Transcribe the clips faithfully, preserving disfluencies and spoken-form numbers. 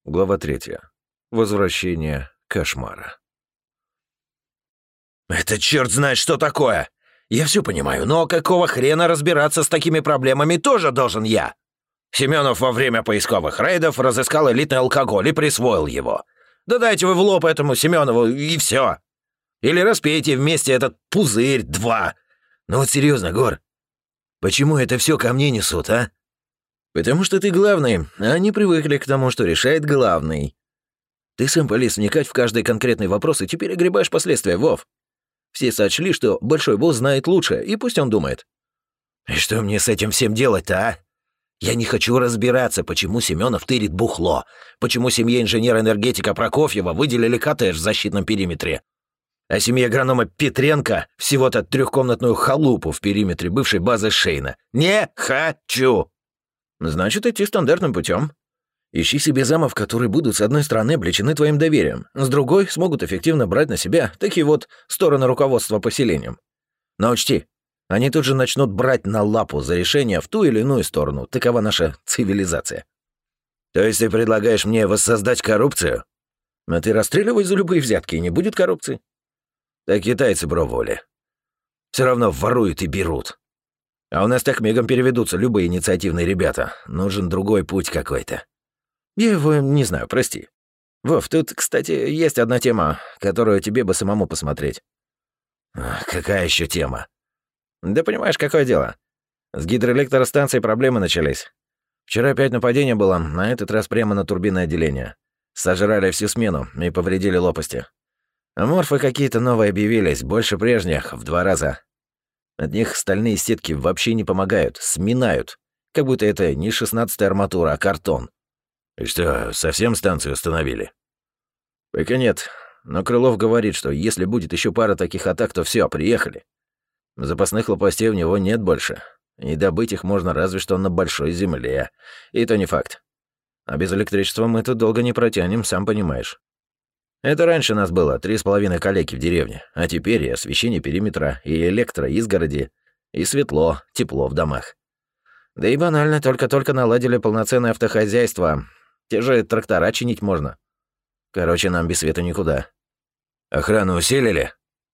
Глава третья. Возвращение кошмара. «Это черт знает что такое! Я все понимаю, но какого хрена разбираться с такими проблемами тоже должен я? Семенов во время поисковых рейдов разыскал элитный алкоголь и присвоил его. Да дайте вы в лоб этому Семенову, и все. Или распейте вместе этот пузырь два. Ну вот серьезно, Гор, почему это все ко мне несут, а?» «Потому что ты главный, а они привыкли к тому, что решает главный. Ты сам полез вникать в каждый конкретный вопрос и теперь огребаешь последствия, Вов. Все сочли, что большой босс знает лучше, и пусть он думает». «И что мне с этим всем делать-то, а? Я не хочу разбираться, почему Семенов тырит бухло, почему семье инженера-энергетика Прокофьева выделили коттедж в защитном периметре, а семье агронома Петренко всего-то трехкомнатную халупу в периметре бывшей базы Шейна. Не хочу!» «Значит, идти стандартным путем. Ищи себе замов, которые будут с одной стороны облечены твоим доверием, с другой смогут эффективно брать на себя такие вот стороны руководства поселением. Но учти, они тут же начнут брать на лапу за решение в ту или иную сторону. Такова наша цивилизация». «То есть ты предлагаешь мне воссоздать коррупцию?» «А ты расстреливай за любые взятки, и не будет коррупции». «Так китайцы, бро, воли. Все равно воруют и берут. А у нас так мигом переведутся любые инициативные ребята. Нужен другой путь какой-то». «Я его не знаю, прости. Вов, тут, кстати, есть одна тема, которую тебе бы самому посмотреть». «Какая еще тема?» «Да понимаешь, какое дело. С гидроэлектростанцией проблемы начались. Вчера опять нападение было, на этот раз прямо на турбинное отделение. Сожрали всю смену и повредили лопасти. А морфы какие-то новые объявились, больше прежних, в два раза. От них стальные сетки вообще не помогают, сминают. Как будто это не шестнадцатая арматура, а картон». «И что, совсем станцию остановили?» «Пока нет. Но Крылов говорит, что если будет еще пара таких атак, то все, приехали. Запасных лопастей у него нет больше. И добыть их можно разве что на большой земле. И то не факт. А без электричества мы тут долго не протянем, сам понимаешь. Это раньше нас было три с половиной калеки в деревне, а теперь и освещение периметра, и электро, изгороди, и светло, тепло в домах. Да и банально, только-только наладили полноценное автохозяйство. Те же трактора чинить можно. Короче, нам без света никуда». «Охрану усилили?»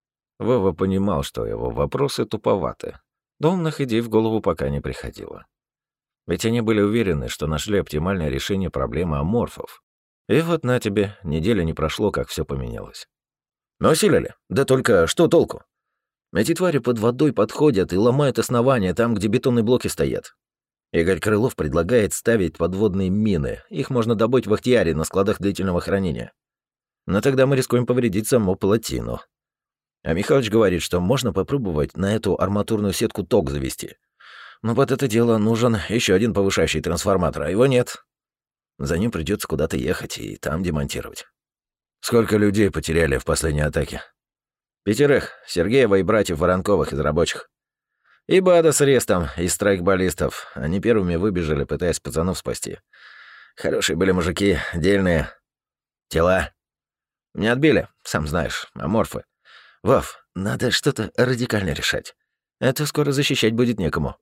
Вова понимал, что его вопросы туповаты. Но умных идей в голову пока не приходило. Ведь они были уверены, что нашли оптимальное решение проблемы аморфов. И вот на тебе, неделя не прошло, как все поменялось. «Но усилили. Да только что толку? Эти твари под водой подходят и ломают основания там, где бетонные блоки стоят. Игорь Крылов предлагает ставить подводные мины. Их можно добыть в Ахтиаре на складах длительного хранения. Но тогда мы рискуем повредить саму плотину. А Михалыч говорит, что можно попробовать на эту арматурную сетку ток завести. Но под это дело нужен еще один повышающий трансформатор, а его нет. За ним придется куда-то ехать и там демонтировать». «Сколько людей потеряли в последней атаке?» «Пятерых. Сергеева и братьев Воронковых из рабочих. И Бада с Рестом из страйкболистов. Они первыми выбежали, пытаясь пацанов спасти. Хорошие были мужики, дельные. Тела. Не отбили, сам знаешь, аморфы. Вов, надо что-то радикально решать. Это скоро защищать будет некому».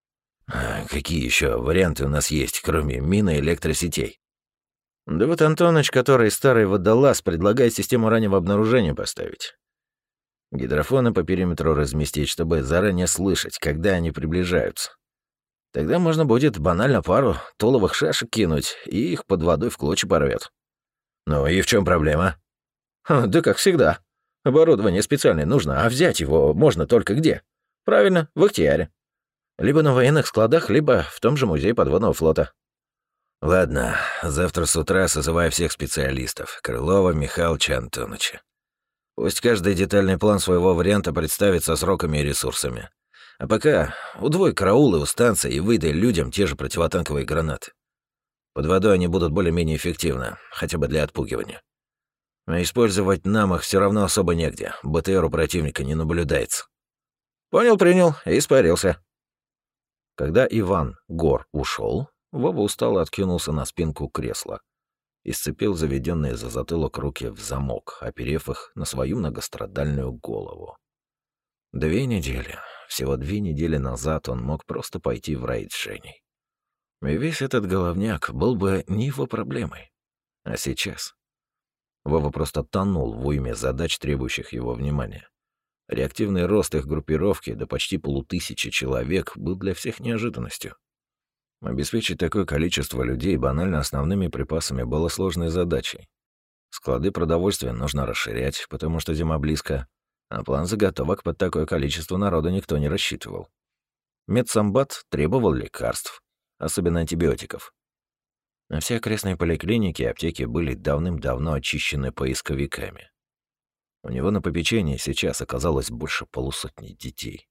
«А какие еще варианты у нас есть, кроме мин и электросетей?» «Да вот Антоныч, который старый водолаз, предлагает систему раннего обнаружения поставить. Гидрофоны по периметру разместить, чтобы заранее слышать, когда они приближаются. Тогда можно будет банально пару толовых шашек кинуть, и их под водой в клочья порвет». «Ну и в чем проблема?» «Да как всегда. Оборудование специальное нужно, а взять его можно только где? Правильно, в Ахтиаре. Либо на военных складах, либо в том же музее подводного флота». «Ладно, завтра с утра созывай всех специалистов. Крылова, Михалыча, Антоныча. Пусть каждый детальный план своего варианта представит со сроками и ресурсами. А пока удвой караулы у станции и выдай людям те же противотанковые гранаты. Под водой они будут более-менее эффективны, хотя бы для отпугивания. А использовать нам их все равно особо негде. БТР у противника не наблюдается». «Понял, принял, испарился». Когда Иван Гор ушел, Вова устало откинулся на спинку кресла и сцепил заведенные за затылок руки в замок, оперев их на свою многострадальную голову. Две недели, всего две недели назад он мог просто пойти в рейд с Женей. И весь этот головняк был бы не его проблемой. А сейчас Вова просто тонул в уйме задач, требующих его внимания. Реактивный рост их группировки до почти полутысячи человек был для всех неожиданностью. Обеспечить такое количество людей банально основными припасами было сложной задачей. Склады продовольствия нужно расширять, потому что зима близко, а план заготовок под такое количество народа никто не рассчитывал. Медсамбат требовал лекарств, особенно антибиотиков. А все окрестные поликлиники и аптеки были давным-давно очищены поисковиками. У него на попечении сейчас оказалось больше полусотни детей.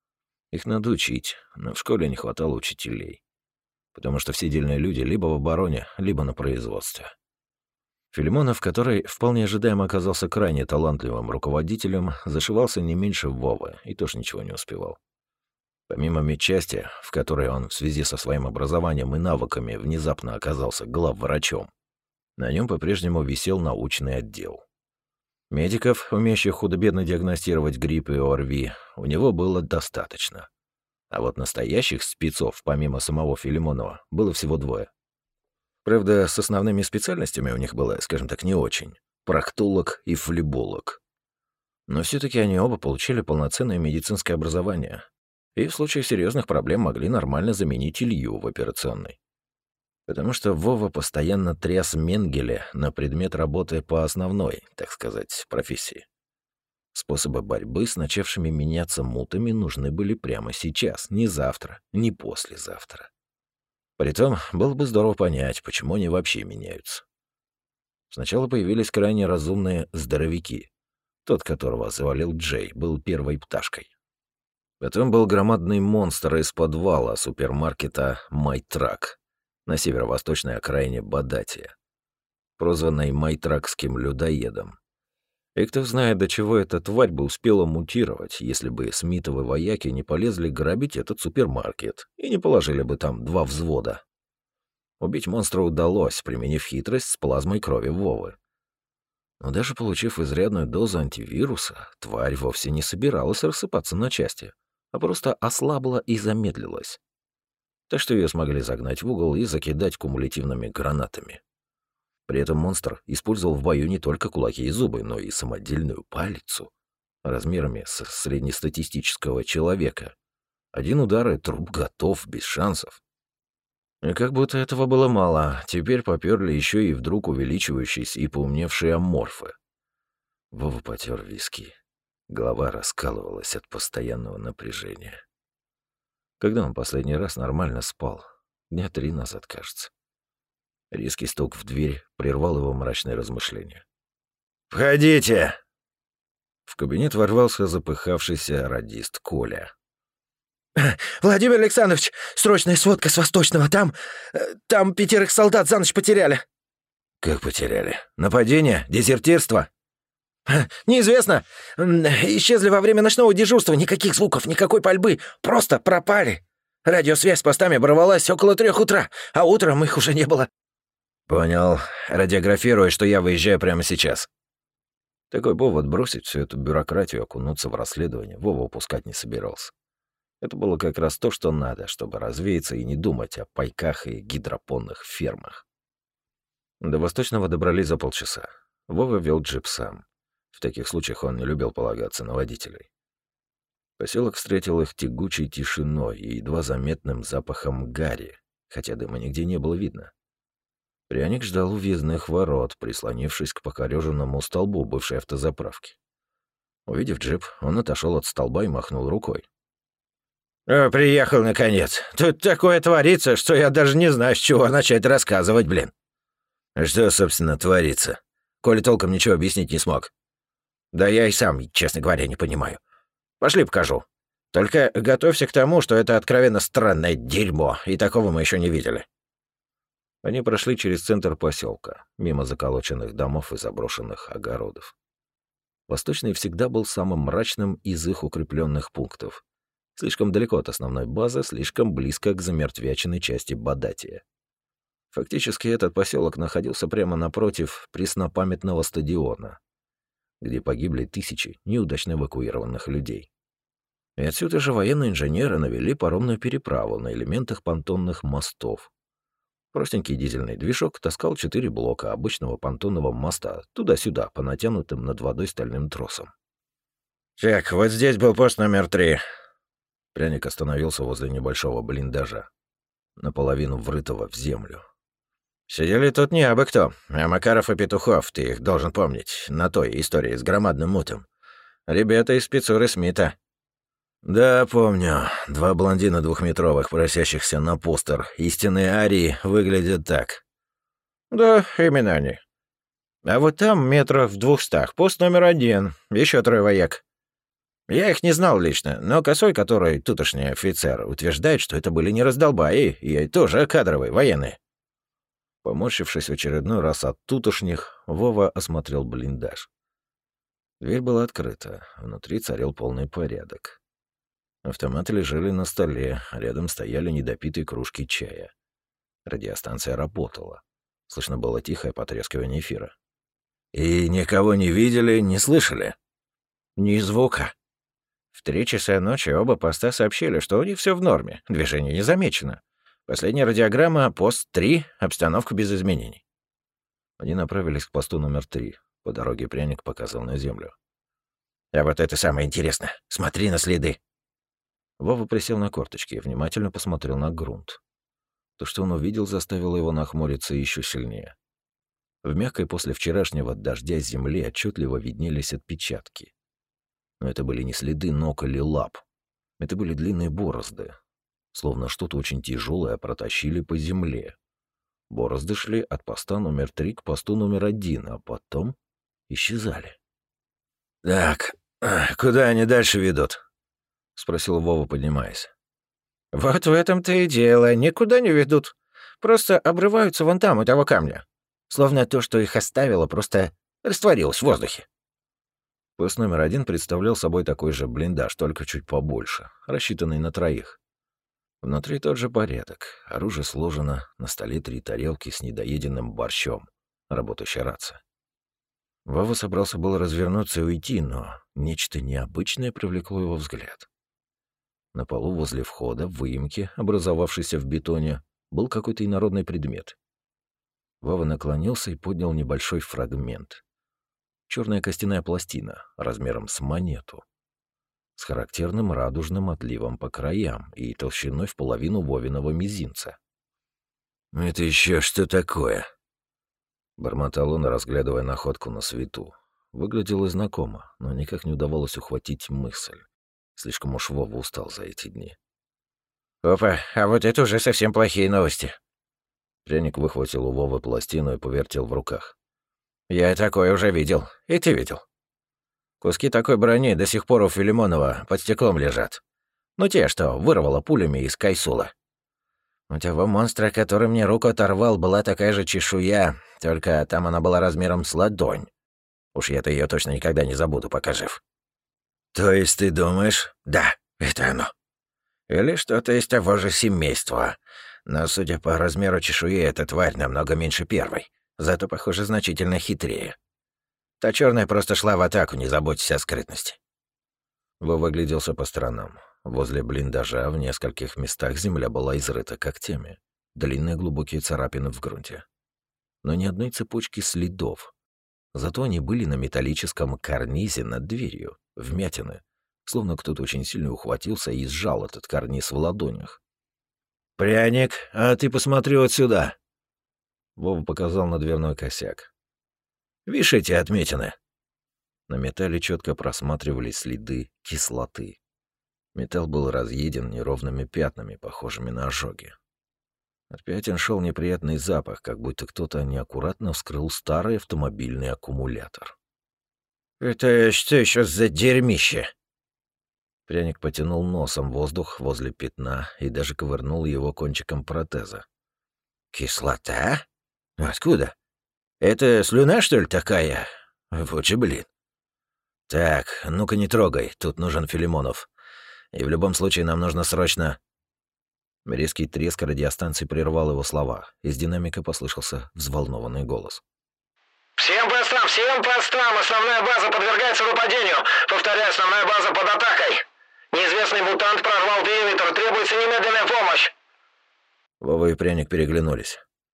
Их надо учить, но в школе не хватало учителей, потому что все дельные люди либо в обороне, либо на производстве. Филимонов, который вполне ожидаемо оказался крайне талантливым руководителем, зашивался не меньше Вовы и тоже ничего не успевал. Помимо медчасти, в которой он в связи со своим образованием и навыками внезапно оказался главврачом, на нем по-прежнему висел научный отдел. Медиков, умеющих худо-бедно диагностировать грипп и ОРВИ, у него было достаточно. А вот настоящих спецов, помимо самого Филимонова, было всего двое. Правда, с основными специальностями у них было, скажем так, не очень. Проктолог и флеболог. Но все таки они оба получили полноценное медицинское образование и в случае серьезных проблем могли нормально заменить Илью в операционной. Потому что Вова постоянно тряс Менгеля на предмет работы по основной, так сказать, профессии. Способы борьбы с начавшими меняться мутами нужны были прямо сейчас, не завтра, не послезавтра. Притом, было бы здорово понять, почему они вообще меняются. Сначала появились крайне разумные здоровяки. Тот, которого завалил Джей, был первой пташкой. Потом был громадный монстр из подвала супермаркета «Майтрак» на северо-восточной окраине Бадатия, прозванный майтракским людоедом. И кто знает, до чего эта тварь бы успела мутировать, если бы Смитовы вояки не полезли грабить этот супермаркет и не положили бы там два взвода. Убить монстра удалось, применив хитрость с плазмой крови Вовы. Но даже получив изрядную дозу антивируса, тварь вовсе не собиралась рассыпаться на части, а просто ослабла и замедлилась. Так что ее смогли загнать в угол и закидать кумулятивными гранатами. При этом монстр использовал в бою не только кулаки и зубы, но и самодельную палицу размерами с среднестатистического человека. Один удар, и труп готов, без шансов. И как будто этого было мало, теперь попёрли еще и вдруг увеличивающиеся и поумневшие аморфы. Вова потер виски. Голова раскалывалась от постоянного напряжения. Когда он последний раз нормально спал? Дня три назад, кажется. Резкий стук в дверь прервал его мрачные размышления. «Входите!» В кабинет ворвался запыхавшийся радист Коля. «Владимир Александрович, срочная сводка с Восточного. Там... там пятерых солдат за ночь потеряли». «Как потеряли? Нападение? Дезертирство?» «Неизвестно. Исчезли во время ночного дежурства. Никаких звуков, никакой пальбы. Просто пропали. Радиосвязь с постами оборвалась около трех утра, а утром их уже не было». «Понял. Радиографирую, что я выезжаю прямо сейчас». Такой повод бросить всю эту бюрократию, окунуться в расследование, Вова упускать не собирался. Это было как раз то, что надо, чтобы развеяться и не думать о пайках и гидропонных фермах. До Восточного добрались за полчаса. Вова вел джип сам. В таких случаях он не любил полагаться на водителей. Поселок встретил их тягучей тишиной и едва заметным запахом гари, хотя дыма нигде не было видно. Пряник ждал у въездных ворот, прислонившись к покорёженному столбу бывшей автозаправки. Увидев джип, он отошел от столба и махнул рукой. О, «Приехал, наконец. Тут такое творится, что я даже не знаю, с чего начать рассказывать, блин». «Что, собственно, творится?» Коля толком ничего объяснить не смог. «Да я и сам, честно говоря, не понимаю. Пошли покажу. Только готовься к тому, что это откровенно странное дерьмо, и такого мы еще не видели». Они прошли через центр поселка, мимо заколоченных домов и заброшенных огородов. Восточный всегда был самым мрачным из их укрепленных пунктов. Слишком далеко от основной базы, слишком близко к замертвяченной части Бадатия. Фактически этот поселок находился прямо напротив преснопамятного стадиона, где погибли тысячи неудачно эвакуированных людей. И отсюда же военные инженеры навели паромную переправу на элементах понтонных мостов. Простенький дизельный движок таскал четыре блока обычного понтонного моста туда-сюда по натянутым над водой стальным тросам. «Так, вот здесь был пост номер три». Пряник остановился возле небольшого блиндажа, наполовину врытого в землю. «Сидели тут не абы кто, а Макаров и Петухов, ты их должен помнить, на той истории с громадным мутом. Ребята из спецуры Смита». «Да, помню. Два блондина двухметровых, просящихся на постер истинной Арии, выглядят так». «Да, именно они. А вот там метров в двухстах, пост номер один, еще трое вояк. Я их не знал лично, но Косой, который тутошний офицер, утверждает, что это были не раздолбаи, и тоже кадровые, военные». Поморщившись в очередной раз от тутошних, Вова осмотрел блиндаж. Дверь была открыта, внутри царил полный порядок. Автоматы лежали на столе, рядом стояли недопитые кружки чая. Радиостанция работала. Слышно было тихое потрескивание эфира. «И никого не видели, не слышали?» «Ни звука. В три часа ночи оба поста сообщили, что у них все в норме, движение не замечено. Последняя радиограмма — пост три, обстановка без изменений». Они направились к посту номер три. По дороге Пряник показал на землю. «А вот это самое интересное. Смотри на следы». Вова присел на корточки и внимательно посмотрел на грунт. То, что он увидел, заставило его нахмуриться еще сильнее. В мягкой после вчерашнего дождя земле отчетливо виднелись отпечатки. Но это были не следы ног или лап. Это были длинные борозды. Словно что-то очень тяжелое протащили по земле. Борозды шли от поста номер три к посту номер один, а потом исчезали. «Так, куда они дальше ведут?» — спросил Вова, поднимаясь. «Вот в этом-то и дело. Никуда не ведут. Просто обрываются вон там, у того камня. Словно то, что их оставило, просто растворилось в воздухе». Пост номер один представлял собой такой же блиндаж, только чуть побольше, рассчитанный на троих. Внутри тот же порядок. Оружие сложено, на столе три тарелки с недоеденным борщом, работающая рация. Вова собрался было развернуться и уйти, но нечто необычное привлекло его взгляд. На полу возле входа, в выемке, образовавшейся в бетоне, был какой-то инородный предмет. Вова наклонился и поднял небольшой фрагмент. Черная костяная пластина, размером с монету, с характерным радужным отливом по краям и толщиной в половину Вовиного мизинца. «Это еще что такое?» Бормотал он, разглядывая находку на свету. Выглядело знакомо, но никак не удавалось ухватить мысль. Слишком уж Вова устал за эти дни. «Опа, а вот это уже совсем плохие новости». Пряник выхватил у Вовы пластину и повертел в руках. «Я такое уже видел. И ты видел. Куски такой брони до сих пор у Филимонова под стеклом лежат. Ну, те, что вырвало пулями из Кайсула. У того монстра, который мне руку оторвал, была такая же чешуя, только там она была размером с ладонь. Уж я-то ее точно никогда не забуду, пока жив». «То есть ты думаешь?» «Да, это оно. Или что-то из того же семейства. Но, судя по размеру чешуи, эта тварь намного меньше первой. Зато, похоже, значительно хитрее. Та черная просто шла в атаку, не заботьтесь о скрытности». Вова гляделся по сторонам. Возле блиндажа в нескольких местах земля была изрыта когтями. Длинные глубокие царапины в грунте. Но ни одной цепочки следов. Зато они были на металлическом карнизе над дверью, вмятины, словно кто-то очень сильно ухватился и сжал этот карниз в ладонях. «Пряник, а ты посмотри вот сюда!» Вова показал на дверной косяк. «Видишь эти отметины?» На металле четко просматривались следы кислоты. Металл был разъеден неровными пятнами, похожими на ожоги. От пятен шел неприятный запах, как будто кто-то неаккуратно вскрыл старый автомобильный аккумулятор. «Это что еще за дерьмище?» Пряник потянул носом воздух возле пятна и даже ковырнул его кончиком протеза. «Кислота? Откуда? Это слюна, что ли, такая? Вот же блин. Так, ну-ка не трогай, тут нужен Филимонов. И в любом случае нам нужно срочно...» Резкий треск радиостанции прервал его слова. Из динамика послышался взволнованный голос. «Всем постам, всем постам! Основная база подвергается нападению! Повторяю, основная база под атакой! Неизвестный мутант прорвал периметр, требуется немедленная помощь!» Вова и Пряник переглянулись.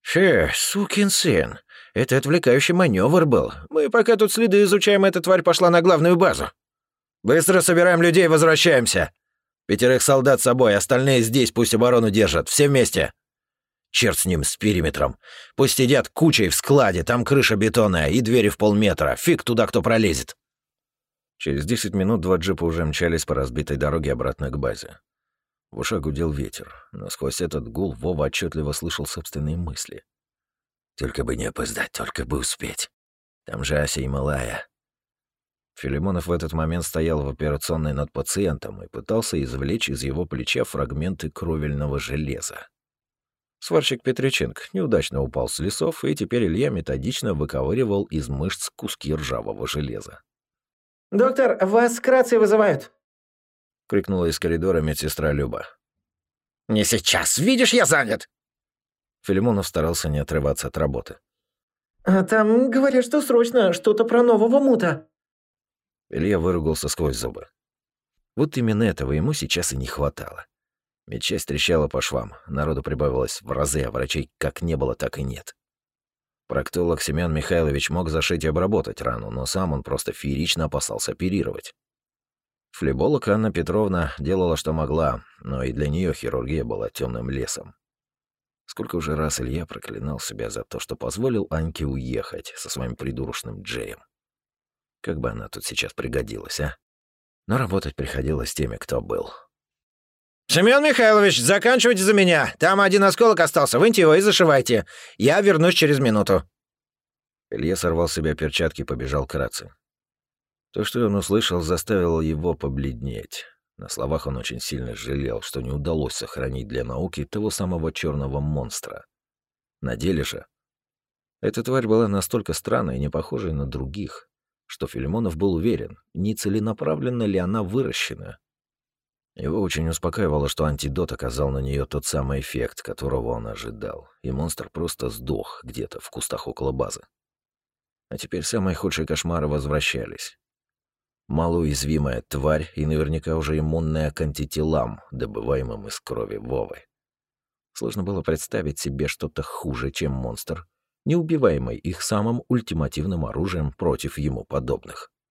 «Фе, сукин сын. Это отвлекающий маневр был. Мы пока тут следы изучаем, эта тварь пошла на главную базу. Быстро собираем людей и возвращаемся. Пятерых солдат с собой, остальные здесь, пусть оборону держат. Все вместе. Черт с ним, с периметром. Пусть сидят кучей в складе, там крыша бетонная и двери в полметра. Фиг туда кто пролезет». Через десять минут два джипа уже мчались по разбитой дороге обратно к базе. В ушах гудел ветер, но сквозь этот гул Вова отчетливо слышал собственные мысли. «Только бы не опоздать, только бы успеть. Там же Ася и малая». Филимонов в этот момент стоял в операционной над пациентом и пытался извлечь из его плеча фрагменты кровельного железа. Сварщик Петриченко неудачно упал с лесов, и теперь Илья методично выковыривал из мышц куски ржавого железа. «Доктор, вас к рации вызывают!» — крикнула из коридора медсестра Люба. «Не сейчас, видишь, я занят!» Филимонов старался не отрываться от работы. А там говорят, что срочно, что-то про нового мута. Илья выругался сквозь зубы. Вот именно этого ему сейчас и не хватало. Медчасть трещала по швам, народу прибавилось в разы, а врачей как не было, так и нет. Проктолог Семён Михайлович мог зашить и обработать рану, но сам он просто феерично опасался оперировать. Флеболог Анна Петровна делала, что могла, но и для нее хирургия была темным лесом. Сколько уже раз Илья проклинал себя за то, что позволил Аньке уехать со своим придурочным Джеем. Как бы она тут сейчас пригодилась, а? Но работать приходилось с теми, кто был. «Семён Михайлович, заканчивайте за меня. Там один осколок остался, выньте его и зашивайте. Я вернусь через минуту». Илья сорвал с себя перчатки и побежал к рации. То, что он услышал, заставило его побледнеть. На словах он очень сильно жалел, что не удалось сохранить для науки того самого черного монстра. На деле же эта тварь была настолько странной и не похожей на других, что Филимонов был уверен, не целенаправленно ли она выращена. Его очень успокаивало, что антидот оказал на нее тот самый эффект, которого он ожидал, и монстр просто сдох где-то в кустах около базы. А теперь самые худшие кошмары возвращались. Малоуязвимая тварь и наверняка уже иммунная к антителам, добываемым из крови Вовы. Сложно было представить себе что-то хуже, чем монстр, неубиваемый их самым ультимативным оружием против ему подобных.